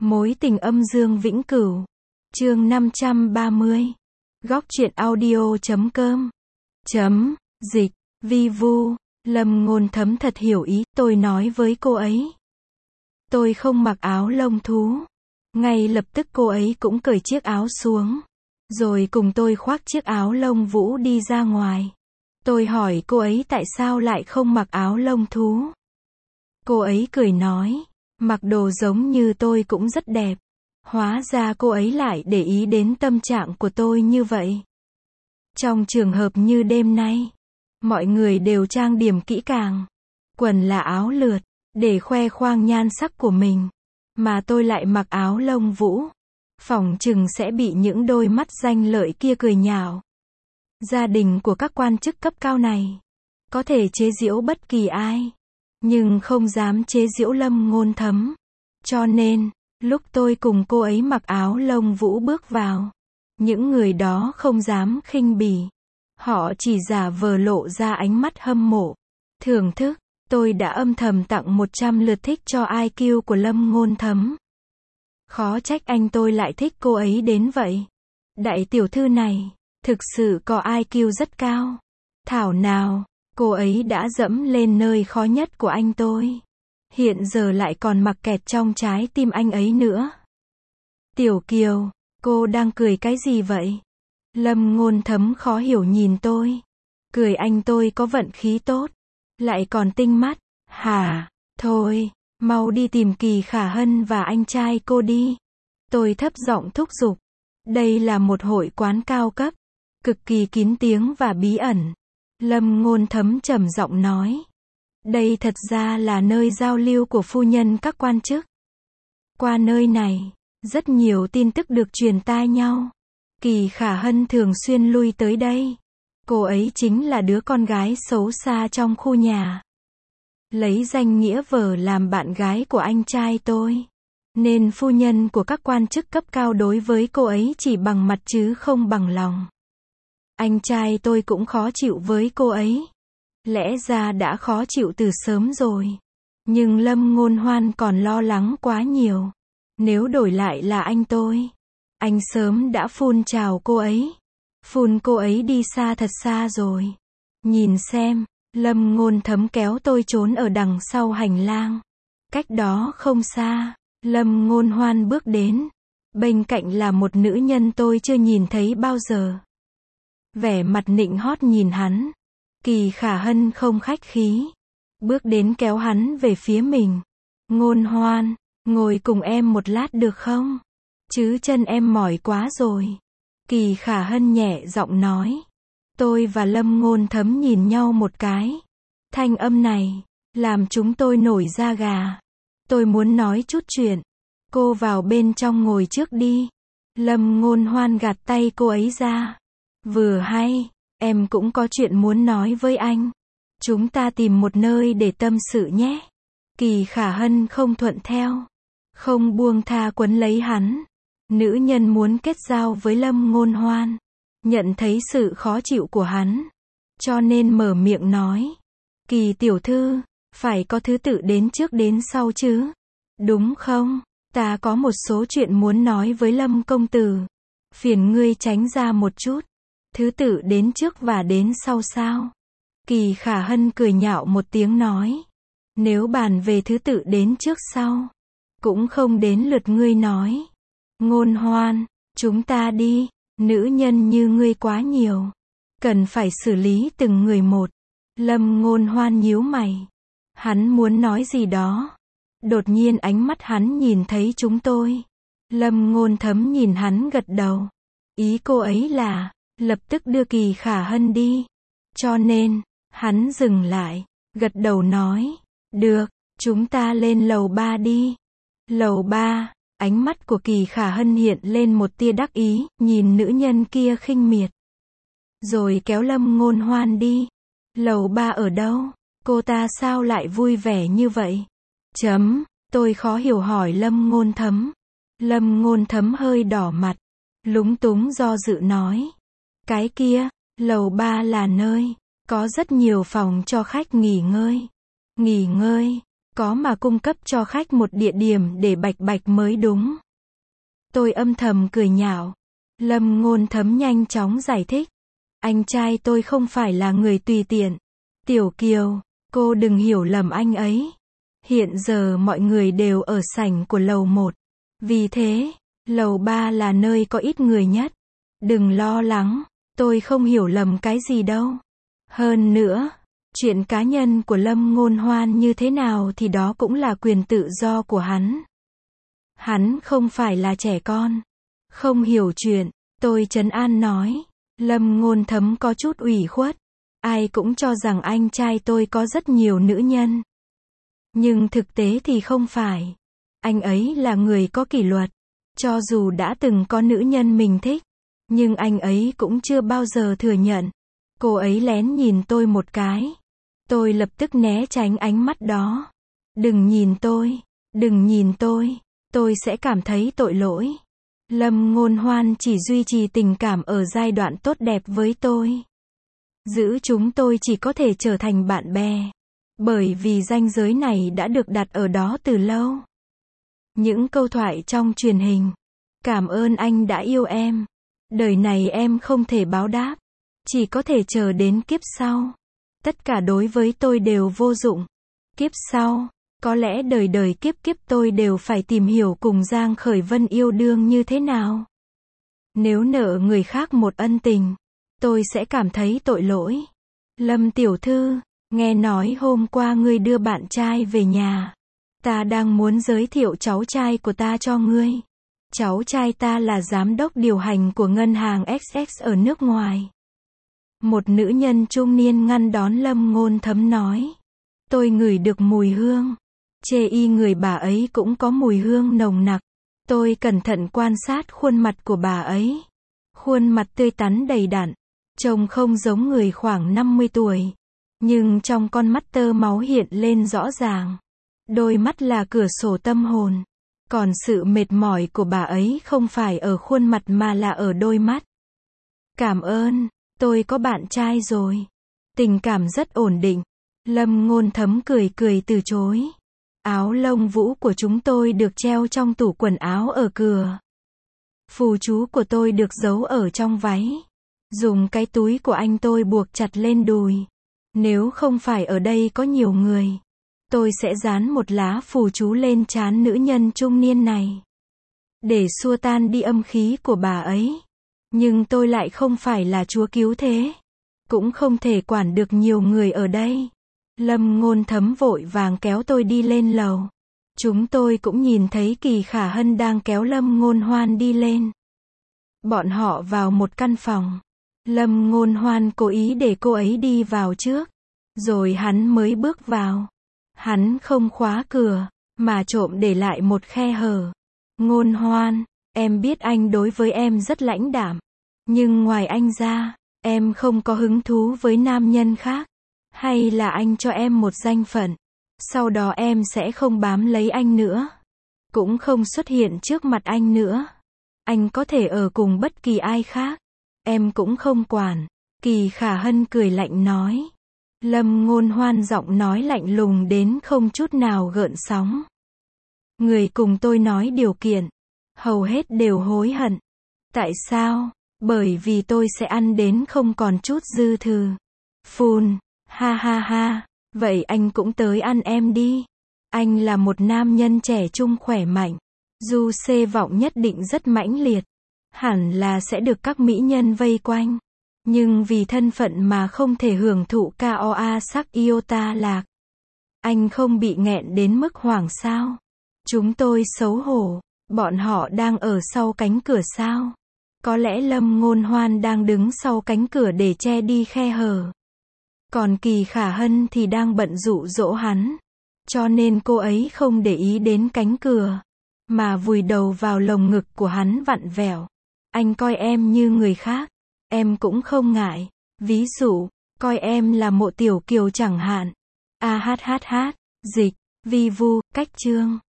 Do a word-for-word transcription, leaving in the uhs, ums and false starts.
Mối tình âm dương vĩnh cửu. Chương năm trăm ba mươi. Góc truyện audio chấm com. Chấm, dịch, vi vu. Lâm Ngôn Thấm thật hiểu ý, tôi nói với cô ấy. Tôi không mặc áo lông thú. Ngay lập tức cô ấy cũng cởi chiếc áo xuống. Rồi cùng tôi khoác chiếc áo lông vũ đi ra ngoài. Tôi hỏi cô ấy tại sao lại không mặc áo lông thú. Cô ấy cười nói, mặc đồ giống như tôi cũng rất đẹp. Hóa ra cô ấy lại để ý đến tâm trạng của tôi như vậy. Trong trường hợp như đêm nay, mọi người đều trang điểm kỹ càng. Quần là áo lượt, để khoe khoang nhan sắc của mình. Mà tôi lại mặc áo lông vũ. Phỏng chừng sẽ bị những đôi mắt danh lợi kia cười nhạo. Gia đình của các quan chức cấp cao này có thể chế giễu bất kỳ ai, nhưng không dám chế giễu Lâm Ngôn Thấm. Cho nên, lúc tôi cùng cô ấy mặc áo lông vũ bước vào, những người đó không dám khinh bỉ. Họ chỉ giả vờ lộ ra ánh mắt hâm mộ, thưởng thức. Tôi đã âm thầm tặng một trăm lượt thích cho i kiu của Lâm Ngôn Thấm. Khó trách anh tôi lại thích cô ấy đến vậy. Đại tiểu thư này, thực sự có i kiu rất cao. Thảo nào, cô ấy đã dẫm lên nơi khó nhất của anh tôi. Hiện giờ lại còn mặc kẹt trong trái tim anh ấy nữa. Tiểu Kiều, cô đang cười cái gì vậy? Lâm Ngôn Thấm khó hiểu nhìn tôi. Cười anh tôi có vận khí tốt, lại còn tinh mắt. Hả? Thôi, mau đi tìm Kỳ Khả Hân và anh trai cô đi. Tôi thấp giọng thúc giục. Đây là một hội quán cao cấp, cực kỳ kín tiếng và bí ẩn. Lâm Ngôn Thấm trầm giọng nói. Đây thật ra là nơi giao lưu của phu nhân các quan chức. Qua nơi này, rất nhiều tin tức được truyền tai nhau. Kỳ Khả Hân thường xuyên lui tới đây. Cô ấy chính là đứa con gái xấu xa trong khu nhà. Lấy danh nghĩa vợ làm bạn gái của anh trai tôi. Nên phu nhân của các quan chức cấp cao đối với cô ấy chỉ bằng mặt chứ không bằng lòng. Anh trai tôi cũng khó chịu với cô ấy. Lẽ ra đã khó chịu từ sớm rồi. Nhưng Lâm Ngôn Hoan còn lo lắng quá nhiều. Nếu đổi lại là anh tôi, anh sớm đã phun chào cô ấy. Phun cô ấy đi xa thật xa rồi. Nhìn xem, Lâm Ngôn Thấm kéo tôi trốn ở đằng sau hành lang. Cách đó không xa, Lâm Ngôn Hoan bước đến. Bên cạnh là một nữ nhân tôi chưa nhìn thấy bao giờ. Vẻ mặt nịnh hót nhìn hắn. Kỳ Khả Hân không khách khí, bước đến kéo hắn về phía mình. Ngôn Hoan, ngồi cùng em một lát được không? Chứ chân em mỏi quá rồi. Kỳ Khả Hân nhẹ giọng nói. Tôi và Lâm Ngôn Thấm nhìn nhau một cái. Thanh âm này làm chúng tôi nổi da gà. Tôi muốn nói chút chuyện. Cô vào bên trong ngồi trước đi. Lâm Ngôn Hoan gạt tay cô ấy ra. Vừa hay, em cũng có chuyện muốn nói với anh. Chúng ta tìm một nơi để tâm sự nhé. Kỳ Khả Hân không thuận theo, không buông tha quấn lấy hắn. Nữ nhân muốn kết giao với Lâm Ngôn Hoan, nhận thấy sự khó chịu của hắn, cho nên mở miệng nói. Kỳ tiểu thư, phải có thứ tự đến trước đến sau chứ, đúng không? Ta có một số chuyện muốn nói với Lâm công tử. Phiền ngươi tránh ra một chút. Thứ tự đến trước và đến sau sao? Kỳ Khả Hân cười nhạo một tiếng nói. Nếu bàn về thứ tự đến trước sau, cũng không đến lượt ngươi nói. Ngôn Hoan, chúng ta đi. Nữ nhân như ngươi quá nhiều, cần phải xử lý từng người một. Lâm Ngôn Hoan nhíu mày. Hắn muốn nói gì đó. Đột nhiên ánh mắt hắn nhìn thấy chúng tôi. Lâm Ngôn Thấm nhìn hắn gật đầu. Ý cô ấy là lập tức đưa Kỳ Khả Hân đi. Cho nên, hắn dừng lại, gật đầu nói. Được, chúng ta lên lầu ba đi. Lầu ba, ánh mắt của Kỳ Khả Hân hiện lên một tia đắc ý, nhìn nữ nhân kia khinh miệt. Rồi kéo Lâm Ngôn Hoan đi. Lầu ba ở đâu? Cô ta sao lại vui vẻ như vậy? Chấm, tôi khó hiểu hỏi Lâm Ngôn Thấm. Lâm Ngôn Thấm hơi đỏ mặt, lúng túng do dự nói. Cái kia, lầu ba là nơi có rất nhiều phòng cho khách nghỉ ngơi. Nghỉ ngơi, có mà cung cấp cho khách một địa điểm để bạch bạch mới đúng. Tôi âm thầm cười nhạo. Lâm Ngôn Thấm nhanh chóng giải thích. Anh trai tôi không phải là người tùy tiện. Tiểu Kiều, cô đừng hiểu lầm anh ấy. Hiện giờ mọi người đều ở sảnh của lầu một. Vì thế, lầu ba là nơi có ít người nhất. Đừng lo lắng, tôi không hiểu lầm cái gì đâu. Hơn nữa, chuyện cá nhân của Lâm Ngôn Hoan như thế nào thì đó cũng là quyền tự do của hắn. Hắn không phải là trẻ con. Không hiểu chuyện, tôi trấn an nói. Lâm Ngôn Thấm có chút ủy khuất. Ai cũng cho rằng anh trai tôi có rất nhiều nữ nhân. Nhưng thực tế thì không phải. Anh ấy là người có kỷ luật. Cho dù đã từng có nữ nhân mình thích, nhưng anh ấy cũng chưa bao giờ thừa nhận. Cô ấy lén nhìn tôi một cái. Tôi lập tức né tránh ánh mắt đó. Đừng nhìn tôi, đừng nhìn tôi, tôi sẽ cảm thấy tội lỗi. Lâm Ngôn Hoan chỉ duy trì tình cảm ở giai đoạn tốt đẹp với tôi. Giữ chúng tôi chỉ có thể trở thành bạn bè. Bởi vì ranh giới này đã được đặt ở đó từ lâu. Những câu thoại trong truyền hình. Cảm ơn anh đã yêu em. Đời này em không thể báo đáp. Chỉ có thể chờ đến kiếp sau. Tất cả đối với tôi đều vô dụng. Kiếp sau, có lẽ đời đời kiếp kiếp tôi đều phải tìm hiểu cùng Giang Khởi Vân yêu đương như thế nào. Nếu nợ người khác một ân tình, tôi sẽ cảm thấy tội lỗi. Lâm tiểu thư, nghe nói hôm qua ngươi đưa bạn trai về nhà. Ta đang muốn giới thiệu cháu trai của ta cho ngươi. Cháu trai ta là giám đốc điều hành của ngân hàng ích ích ở nước ngoài. Một nữ nhân trung niên ngăn đón Lâm Ngôn Thấm nói. Tôi ngửi được mùi hương. Chê y người bà ấy cũng có mùi hương nồng nặc. Tôi cẩn thận quan sát khuôn mặt của bà ấy. Khuôn mặt tươi tắn đầy đặn. Trông không giống người khoảng năm mươi tuổi. Nhưng trong con mắt tơ máu hiện lên rõ ràng. Đôi mắt là cửa sổ tâm hồn. Còn sự mệt mỏi của bà ấy không phải ở khuôn mặt mà là ở đôi mắt. Cảm ơn, tôi có bạn trai rồi. Tình cảm rất ổn định. Lâm Ngôn Thấm cười cười từ chối. Áo lông vũ của chúng tôi được treo trong tủ quần áo ở cửa. Phù chú của tôi được giấu ở trong váy. Dùng cái túi của anh tôi buộc chặt lên đùi. Nếu không phải ở đây có nhiều người, tôi sẽ dán một lá phù chú lên trán nữ nhân trung niên này. Để xua tan đi âm khí của bà ấy. Nhưng tôi lại không phải là chúa cứu thế. Cũng không thể quản được nhiều người ở đây. Lâm Ngôn Thấm vội vàng kéo tôi đi lên lầu. Chúng tôi cũng nhìn thấy Kỳ Khả Hân đang kéo Lâm Ngôn Hoan đi lên. Bọn họ vào một căn phòng. Lâm Ngôn Hoan cố ý để cô ấy đi vào trước. Rồi hắn mới bước vào. Hắn không khóa cửa, mà trộm để lại một khe hở. Ngôn Hoan, em biết anh đối với em rất lãnh đạm. Nhưng ngoài anh ra, em không có hứng thú với nam nhân khác. Hay là anh cho em một danh phận. Sau đó em sẽ không bám lấy anh nữa. Cũng không xuất hiện trước mặt anh nữa. Anh có thể ở cùng bất kỳ ai khác. Em cũng không quản. Kỳ Khả Hân cười lạnh nói. Lâm Ngôn Hoan giọng nói lạnh lùng đến không chút nào gợn sóng. Người cùng tôi nói điều kiện. Hầu hết đều hối hận. Tại sao? Bởi vì tôi sẽ ăn đến không còn chút dư thừa. Phun. Ha ha ha. Vậy anh cũng tới ăn em đi. Anh là một nam nhân trẻ trung khỏe mạnh. Du xê vọng nhất định rất mãnh liệt. Hẳn là sẽ được các mỹ nhân vây quanh. Nhưng vì thân phận mà không thể hưởng thụ ca o a sắc iota lạc. Anh không bị nghẹn đến mức hoảng sao? Chúng tôi xấu hổ. Bọn họ đang ở sau cánh cửa sao? Có lẽ Lâm Ngôn Hoan đang đứng sau cánh cửa để che đi khe hở. Còn Kỳ Khả Hân thì đang bận dụ dỗ hắn. Cho nên cô ấy không để ý đến cánh cửa. Mà vùi đầu vào lồng ngực của hắn vặn vẹo. Anh coi em như người khác. Em cũng không ngại. Ví dụ, coi em là Mộ Tiểu Kiều chẳng hạn. A hát hát hát, dịch, vi vu, cách chương.